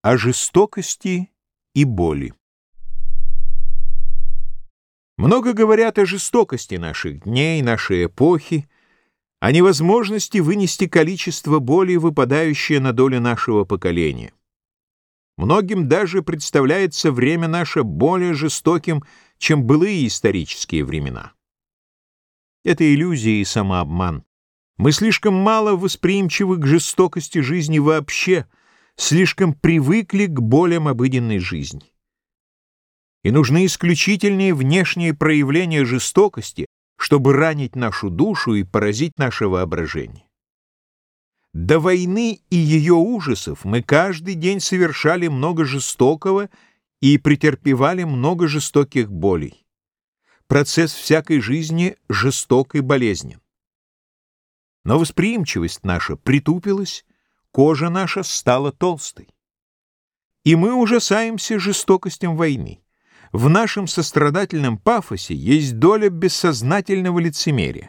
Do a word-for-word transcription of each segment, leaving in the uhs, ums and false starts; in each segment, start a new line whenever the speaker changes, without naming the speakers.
О жестокости и боли. Много говорят о жестокости наших дней, нашей эпохи, о невозможности вынести количество боли, выпадающее на долю нашего поколения. Многим даже представляется время наше более жестоким, чем былые исторические времена. Это иллюзия и самообман. Мы слишком мало восприимчивы к жестокости жизни вообще, слишком привыкли к болям обыденной жизни. И нужны исключительные внешние проявления жестокости, чтобы ранить нашу душу и поразить наше воображение. До войны и ее ужасов мы каждый день совершали много жестокого и претерпевали много жестоких болей. Процесс всякой жизни жесток и болезнен. Но восприимчивость наша притупилась, кожа наша стала толстой. И мы ужасаемся жестокостям войны. В нашем сострадательном пафосе есть доля бессознательного лицемерия.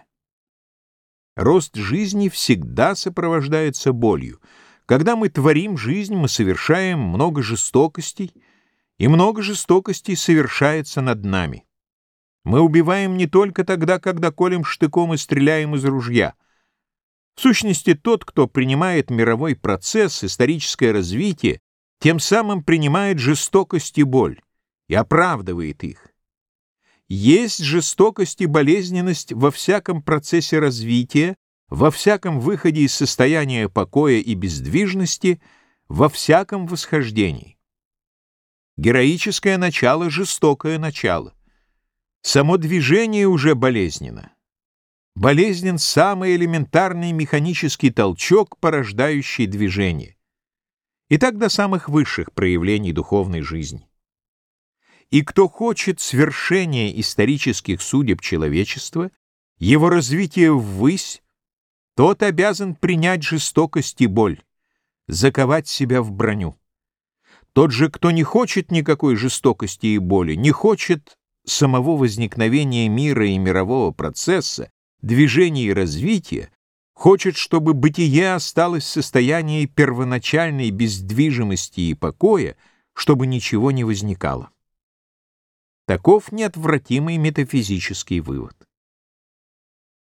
Рост жизни всегда сопровождается болью. Когда мы творим жизнь, мы совершаем много жестокостей, и много жестокостей совершается над нами. Мы убиваем не только тогда, когда колем штыком и стреляем из ружья. В сущности, тот, кто принимает мировой процесс, историческое развитие, тем самым принимает жестокость и боль и оправдывает их. Есть жестокость и болезненность во всяком процессе развития, во всяком выходе из состояния покоя и бездвижности, во всяком восхождении. Героическое начало — жестокое начало. Само движение уже болезненно. Болезнен самый элементарный механический толчок, порождающий движение. И так до самых высших проявлений духовной жизни. И кто хочет свершения исторических судеб человечества, его развития ввысь, тот обязан принять жестокость и боль, заковать себя в броню. Тот же, кто не хочет никакой жестокости и боли, не хочет самого возникновения мира и мирового процесса, движения и развития, хочет, чтобы бытие осталось в состоянии первоначальной бездвижимости и покоя, чтобы ничего не возникало. Таков неотвратимый метафизический вывод.